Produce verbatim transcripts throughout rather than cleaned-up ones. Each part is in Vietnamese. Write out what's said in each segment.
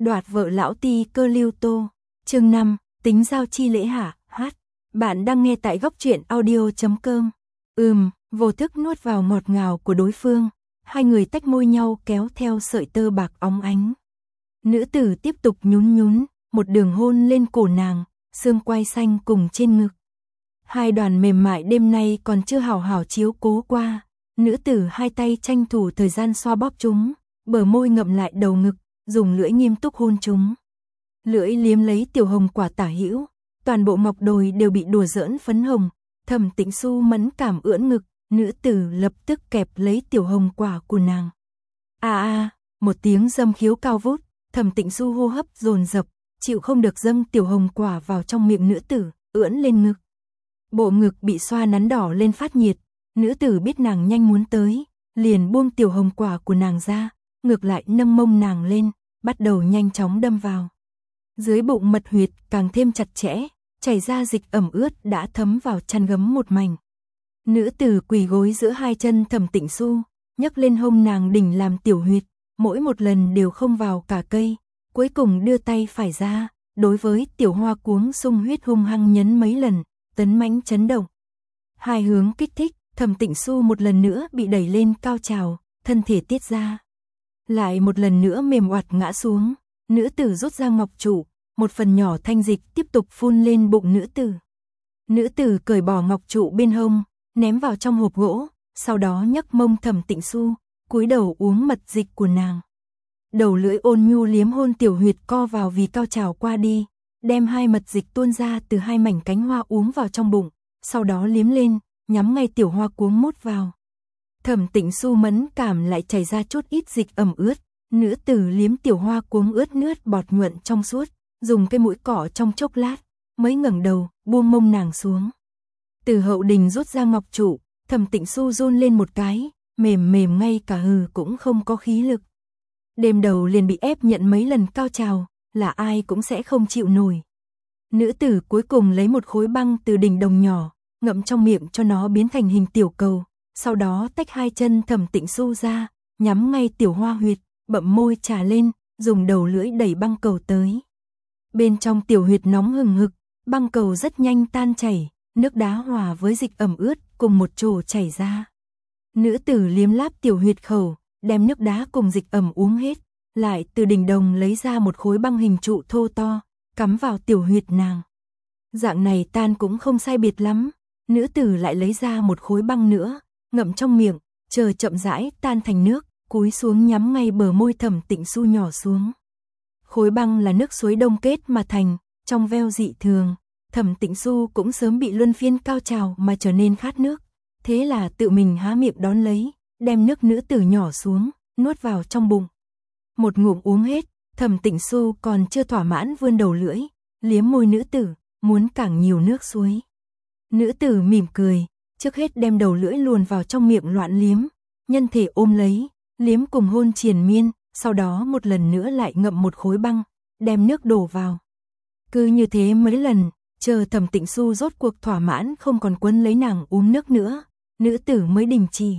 Đoạt vợ lão ti cơ Lưu Tô. Chương năm, tính giao chi lễ hạ, hát. Bạn đang nghe tại góc truyện audio chấm com. Ừm, vô thức nuốt vào ngọt ngào của đối phương, hai người tách môi nhau kéo theo sợi tơ bạc óng ánh. Nữ tử tiếp tục nhún nhún, một đường hôn lên cổ nàng, xương quai xanh cùng trên ngực. Hai đoàn mềm mại đêm nay còn chưa hào hào chiếu cố qua, nữ tử hai tay tranh thủ thời gian xoa bóp chúng, bờ môi ngậm lại đầu ngực, dùng lưỡi nghiêm túc hôn chúng. Lưỡi liếm lấy tiểu hồng quả tả hữu, toàn bộ ngọc đồi đều bị đùa giỡn phấn hồng. Thẩm Tĩnh Xu mẫn cảm ưỡn ngực, nữ tử lập tức kẹp lấy tiểu hồng quả của nàng. A a, một tiếng dâm khiếu cao vút, Thẩm Tĩnh Xu hô hấp dồn dập, chịu không được dâng tiểu hồng quả vào trong miệng nữ tử, ưỡn lên ngực. Bộ ngực bị xoa nắn đỏ lên phát nhiệt, nữ tử biết nàng nhanh muốn tới, liền buông tiểu hồng quả của nàng ra, ngược lại nâng mông nàng lên, bắt đầu nhanh chóng đâm vào. Dưới bụng mật huyệt càng thêm chặt chẽ, chảy ra dịch ẩm ướt đã thấm vào chăn gấm một mảnh. Nữ tử quỳ gối giữa hai chân Thẩm Tĩnh Xu, nhấc lên hông nàng đỉnh làm tiểu huyệt, mỗi một lần đều không vào cả cây, cuối cùng đưa tay phải ra, đối với tiểu hoa cuống sung huyết hung hăng nhấn mấy lần, tấn mãnh chấn động. Hai hướng kích thích, Thẩm Tĩnh Xu một lần nữa bị đẩy lên cao trào, thân thể tiết ra. Lại một lần nữa mềm oặt ngã xuống, nữ tử rút ra ngọc trụ, một phần nhỏ thanh dịch tiếp tục phun lên bụng nữ tử. Nữ tử cởi bỏ ngọc trụ bên hông, ném vào trong hộp gỗ, sau đó nhấc mông Thẩm Tĩnh Xu, cúi đầu uống mật dịch của nàng. Đầu lưỡi ôn nhu liếm hôn tiểu huyệt co vào vì cao trào qua đi, đem hai mật dịch tuôn ra từ hai mảnh cánh hoa uống vào trong bụng, sau đó liếm lên, nhắm ngay tiểu hoa cuống mút vào. Thẩm Tĩnh Xu mẫn cảm lại chảy ra chút ít dịch ẩm ướt, nữ tử liếm tiểu hoa cuống ướt nướt bọt nhuận trong suốt, dùng cái mũi cỏ trong chốc lát, mới ngẩng đầu, buông mông nàng xuống. Từ hậu đình rút ra ngọc trụ, Thẩm Tĩnh Xu run lên một cái, mềm mềm ngay cả hừ cũng không có khí lực. Đêm đầu liền bị ép nhận mấy lần cao trào, là ai cũng sẽ không chịu nổi. Nữ tử cuối cùng lấy một khối băng từ đỉnh đồng nhỏ, ngậm trong miệng cho nó biến thành hình tiểu cầu, sau đó tách hai chân Thẩm Tĩnh Xu ra, nhắm ngay tiểu hoa huyệt, bậm môi trà lên, dùng đầu lưỡi đẩy băng cầu tới. Bên trong tiểu huyệt nóng hừng hực, băng cầu rất nhanh tan chảy, nước đá hòa với dịch ẩm ướt cùng một chỗ chảy ra. Nữ tử liếm láp tiểu huyệt khẩu, đem nước đá cùng dịch ẩm uống hết, lại từ đỉnh đồng lấy ra một khối băng hình trụ thô to, cắm vào tiểu huyệt nàng. Dạng này tan cũng không sai biệt lắm, nữ tử lại lấy ra một khối băng nữa, ngậm trong miệng, chờ chậm rãi tan thành nước, cúi xuống nhắm ngay bờ môi Thẩm Tĩnh Xu nhỏ xuống. Khối băng là nước suối đông kết mà thành, trong veo dị thường, Thẩm Tĩnh Xu cũng sớm bị luân phiên cao trào mà trở nên khát nước, thế là tự mình há miệng đón lấy, đem nước nữ tử nhỏ xuống, nuốt vào trong bụng. Một ngụm uống hết, Thẩm Tĩnh Xu còn chưa thỏa mãn vươn đầu lưỡi, liếm môi nữ tử, muốn càng nhiều nước suối. Nữ tử mỉm cười, trước hết đem đầu lưỡi luồn vào trong miệng loạn liếm, nhân thể ôm lấy, liếm cùng hôn triền miên, sau đó một lần nữa lại ngậm một khối băng, đem nước đổ vào. Cứ như thế mấy lần, chờ Thẩm Tĩnh Xu rốt cuộc thỏa mãn không còn quấn lấy nàng uống nước nữa, nữ tử mới đình chỉ.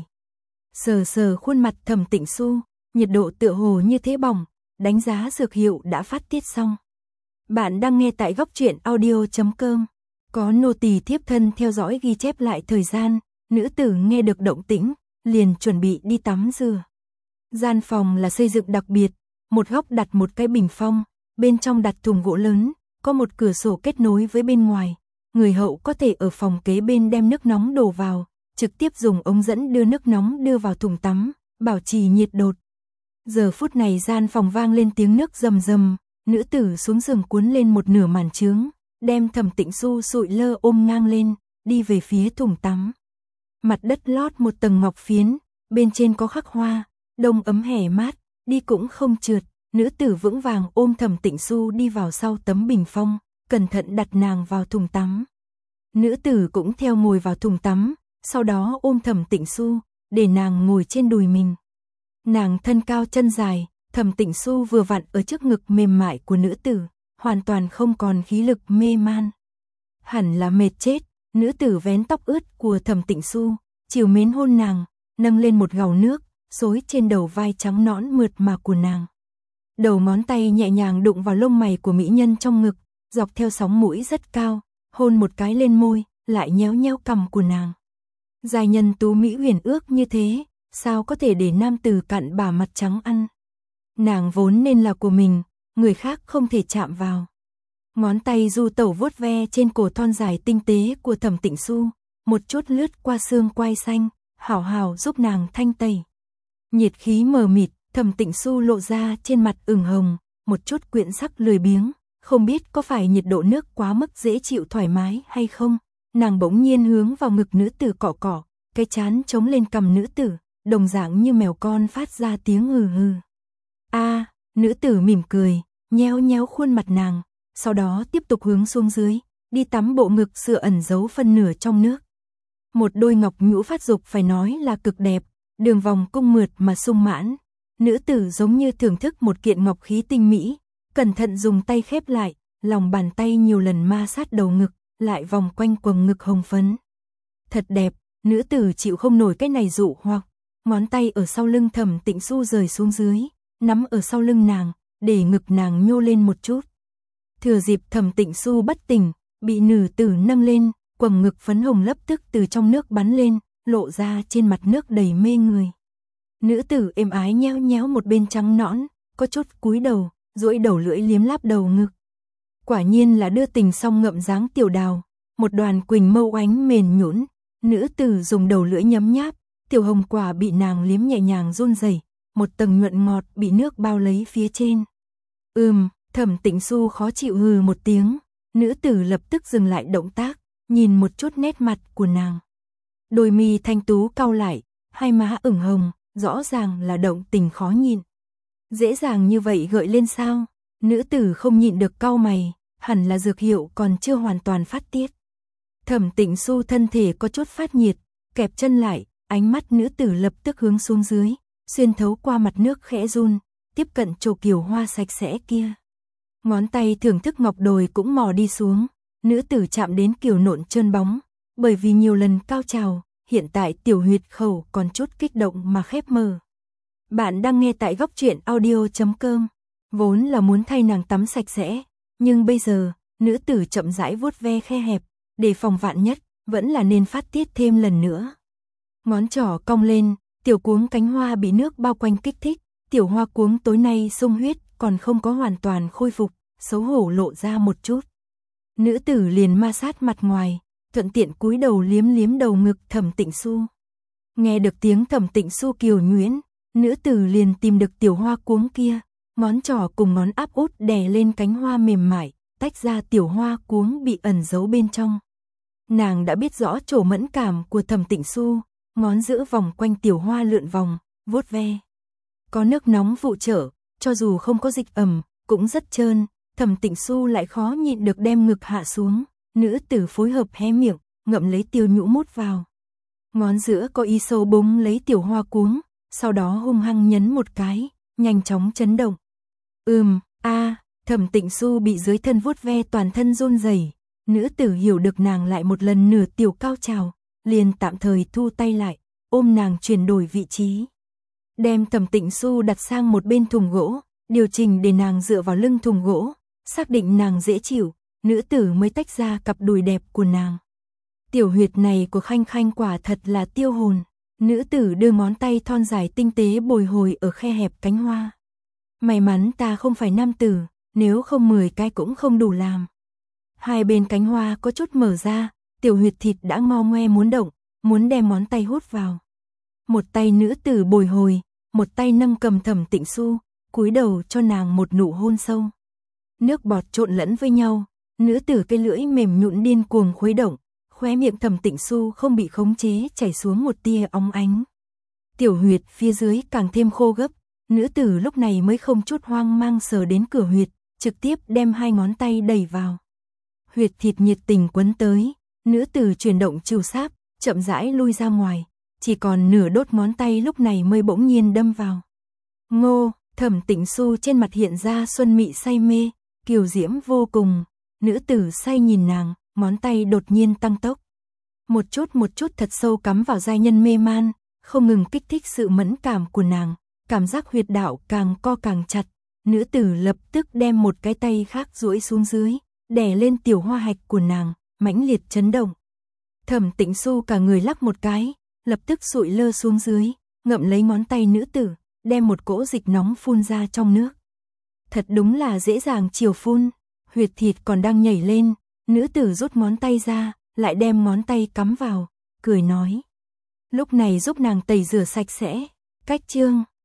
Sờ sờ khuôn mặt Thẩm Tĩnh Xu, nhiệt độ tựa hồ như thế bỏng, đánh giá dược hiệu đã phát tiết xong. Bạn đang nghe tại góc truyện audio chấm com. Có nô tỳ thiếp thân theo dõi ghi chép lại thời gian, nữ tử nghe được động tĩnh, liền chuẩn bị đi tắm rửa. Gian phòng là xây dựng đặc biệt, một góc đặt một cái bình phong, bên trong đặt thùng gỗ lớn, có một cửa sổ kết nối với bên ngoài. Người hậu có thể ở phòng kế bên đem nước nóng đổ vào, trực tiếp dùng ống dẫn đưa nước nóng đưa vào thùng tắm, bảo trì nhiệt độ. Giờ phút này gian phòng vang lên tiếng nước rầm rầm, nữ tử xuống giường cuốn lên một nửa màn trướng, đem Thẩm Tĩnh Xu sụi lơ ôm ngang lên, đi về phía thùng tắm. Mặt đất lót một tầng ngọc phiến, bên trên có khắc hoa, đông ấm hè mát, đi cũng không trượt. Nữ tử vững vàng ôm Thẩm Tĩnh Xu đi vào sau tấm bình phong, cẩn thận đặt nàng vào thùng tắm. Nữ tử cũng theo ngồi vào thùng tắm, sau đó ôm Thẩm Tĩnh Xu, để nàng ngồi trên đùi mình. Nàng thân cao chân dài, Thẩm Tĩnh Xu vừa vặn ở trước ngực mềm mại của nữ tử, hoàn toàn không còn khí lực mê man. Hẳn là mệt chết, nữ tử vén tóc ướt của Thẩm Tĩnh Xu, chiều mến hôn nàng, nâng lên một gầu nước, xối trên đầu vai trắng nõn mượt mà của nàng. đầu ngón tay nhẹ nhàng đụng vào lông mày của mỹ nhân trong ngực, dọc theo sóng mũi rất cao, hôn một cái lên môi, lại nhéo nhéo cằm của nàng. Giai nhân tú mỹ huyền ước như thế, sao có thể để nam tử cặn bã mặt trắng ăn. Nàng vốn nên là của mình, người khác không thể chạm vào. Ngón tay du tẩu vuốt ve trên cổ thon dài tinh tế của Thẩm Tịnh Xu, một chút lướt qua xương quai xanh, hảo hảo giúp nàng thanh tẩy. Nhiệt khí mờ mịt, Thẩm Tịnh Xu lộ ra trên mặt ửng hồng, một chút quyện sắc lười biếng, không biết có phải nhiệt độ nước quá mức dễ chịu thoải mái hay không. Nàng bỗng nhiên hướng vào ngực nữ tử cọ cọ, cái trán chống lên cằm nữ tử, đồng dạng như mèo con phát ra tiếng hừ hừ. A, à, nữ tử mỉm cười, nhéo nhéo khuôn mặt nàng, sau đó tiếp tục hướng xuống dưới, đi tắm bộ ngực sữa ẩn giấu phân nửa trong nước. Một đôi ngọc nhũ phát dục phải nói là cực đẹp, đường vòng cung mượt mà sung mãn. Nữ tử giống như thưởng thức một kiện ngọc khí tinh mỹ, cẩn thận dùng tay khép lại, lòng bàn tay nhiều lần ma sát đầu ngực, lại vòng quanh quầng ngực hồng phấn. Thật đẹp, nữ tử chịu không nổi cái này dụ hoặc, ngón tay ở sau lưng Thẩm Tịnh Xu rời xuống dưới, nắm ở sau lưng nàng, để ngực nàng nhô lên một chút. Thừa dịp Thẩm Tịnh Xu bất tỉnh, bị nữ tử nâng lên, quầng ngực phấn hồng lập tức từ trong nước bắn lên, lộ ra trên mặt nước đầy mê người. Nữ tử êm ái nhéo nhéo một bên trắng nõn, có chút cúi đầu, duỗi đầu lưỡi liếm láp đầu ngực. Quả nhiên là đưa tình song ngậm dáng tiểu đào, một đoàn quỳnh mâu oánh mềm nhũn, nữ tử dùng đầu lưỡi nhấm nháp, tiểu hồng quả bị nàng liếm nhẹ nhàng run rẩy, một tầng nhuận ngọt bị nước bao lấy phía trên. Ừm, Thẩm Tịnh Xu khó chịu hừ một tiếng, nữ tử lập tức dừng lại động tác, nhìn một chút nét mặt của nàng. Đôi mi thanh tú cau lại, hai má ửng hồng, rõ ràng là động tình khó nhịn. Dễ dàng như vậy gợi lên sao? Nữ tử không nhịn được cau mày, hẳn là dược hiệu còn chưa hoàn toàn phát tiết. Thẩm Tịnh Xu thân thể có chút phát nhiệt, kẹp chân lại, ánh mắt nữ tử lập tức hướng xuống dưới, xuyên thấu qua mặt nước khẽ run, tiếp cận chỗ kiều hoa sạch sẽ kia. Ngón tay thưởng thức ngọc đồi cũng mò đi xuống, nữ tử chạm đến kiều nộn trơn bóng, bởi vì nhiều lần cao trào, hiện tại tiểu huyệt khẩu còn chút kích động mà khép mờ. Bạn đang nghe tại góc truyện audio chấm com, vốn là muốn thay nàng tắm sạch sẽ, nhưng bây giờ, nữ tử chậm rãi vuốt ve khe hẹp, để phòng vạn nhất, vẫn là nên phát tiết thêm lần nữa. Ngón trỏ cong lên, tiểu cuống cánh hoa bị nước bao quanh kích thích, tiểu hoa cuống tối nay sung huyết còn không có hoàn toàn khôi phục, xấu hổ lộ ra một chút. Nữ tử liền ma sát mặt ngoài, thuận tiện cúi đầu liếm liếm đầu ngực Thẩm Tịnh Xu. Nghe được tiếng Thẩm Tịnh Xu kiều nhuyễn, nữ tử liền tìm được tiểu hoa cuống kia, ngón trỏ cùng ngón áp út đè lên cánh hoa mềm mại, tách ra tiểu hoa cuống bị ẩn giấu bên trong. Nàng đã biết rõ chỗ mẫn cảm của Thẩm Tịnh Xu, ngón giữa vòng quanh tiểu hoa lượn vòng, vuốt ve. Có nước nóng phụ trợ, cho dù không có dịch ẩm, cũng rất trơn, Thẩm Tịnh Xu lại khó nhịn được đem ngực hạ xuống, nữ tử phối hợp hé miệng, ngậm lấy tiêu nhũ mút vào. Ngón giữa có ý sâu búng lấy tiểu hoa cuống, sau đó hung hăng nhấn một cái, nhanh chóng chấn động. Ừm, a, à, Thẩm Tịnh Xu bị dưới thân vuốt ve toàn thân run rẩy, nữ tử hiểu được nàng lại một lần nửa tiểu cao trào, liền tạm thời thu tay lại, ôm nàng chuyển đổi vị trí. Đem Thẩm Tịnh Xu đặt sang một bên thùng gỗ, điều chỉnh để nàng dựa vào lưng thùng gỗ, xác định nàng dễ chịu, nữ tử mới tách ra cặp đùi đẹp của nàng. Tiểu huyệt này của Khanh Khanh quả thật là tiêu hồn, nữ tử đưa ngón tay thon dài tinh tế bồi hồi ở khe hẹp cánh hoa. May mắn ta không phải nam tử, nếu không mười cái cũng không đủ làm. Hai bên cánh hoa có chút mở ra, tiểu huyệt thịt đã ngo ngoe muốn động, muốn đem ngón tay hút vào. Một tay nữ tử bồi hồi, một tay nâng cầm Thẩm Tịnh Xu, cúi đầu cho nàng một nụ hôn sâu. Nước bọt trộn lẫn với nhau, nữ tử cái lưỡi mềm nhũn điên cuồng khuấy động, khóe miệng Thẩm Tịnh Xu không bị khống chế chảy xuống một tia óng ánh. Tiểu huyệt phía dưới càng thêm khô gấp, nữ tử lúc này mới không chút hoang mang sờ đến cửa huyệt, trực tiếp đem hai ngón tay đẩy vào. Huyệt thịt nhiệt tình quấn tới, nữ tử chuyển động chiều sáp, chậm rãi lui ra ngoài, chỉ còn nửa đốt ngón tay lúc này mới bỗng nhiên đâm vào. Ngô, Thẩm Tịnh Xu trên mặt hiện ra xuân mị say mê, kiều diễm vô cùng, nữ tử say nhìn nàng, ngón tay đột nhiên tăng tốc. Một chút một chút thật sâu cắm vào giai nhân mê man, không ngừng kích thích sự mẫn cảm của nàng, cảm giác huyệt đạo càng co càng chặt, Nữ tử lập tức đem một cái tay khác duỗi xuống dưới, đè lên tiểu hoa hạch của nàng, mãnh liệt chấn động. Thẩm Tĩnh Xu cả người lắc một cái, lập tức sụi lơ xuống dưới, ngậm lấy ngón tay nữ tử, đem một cỗ dịch nóng phun ra trong nước. Thật đúng là dễ dàng chiều phun, huyệt thịt còn đang nhảy lên, nữ tử rút ngón tay ra, lại đem ngón tay cắm vào, cười nói. Lúc này giúp nàng tẩy rửa sạch sẽ. Cách chương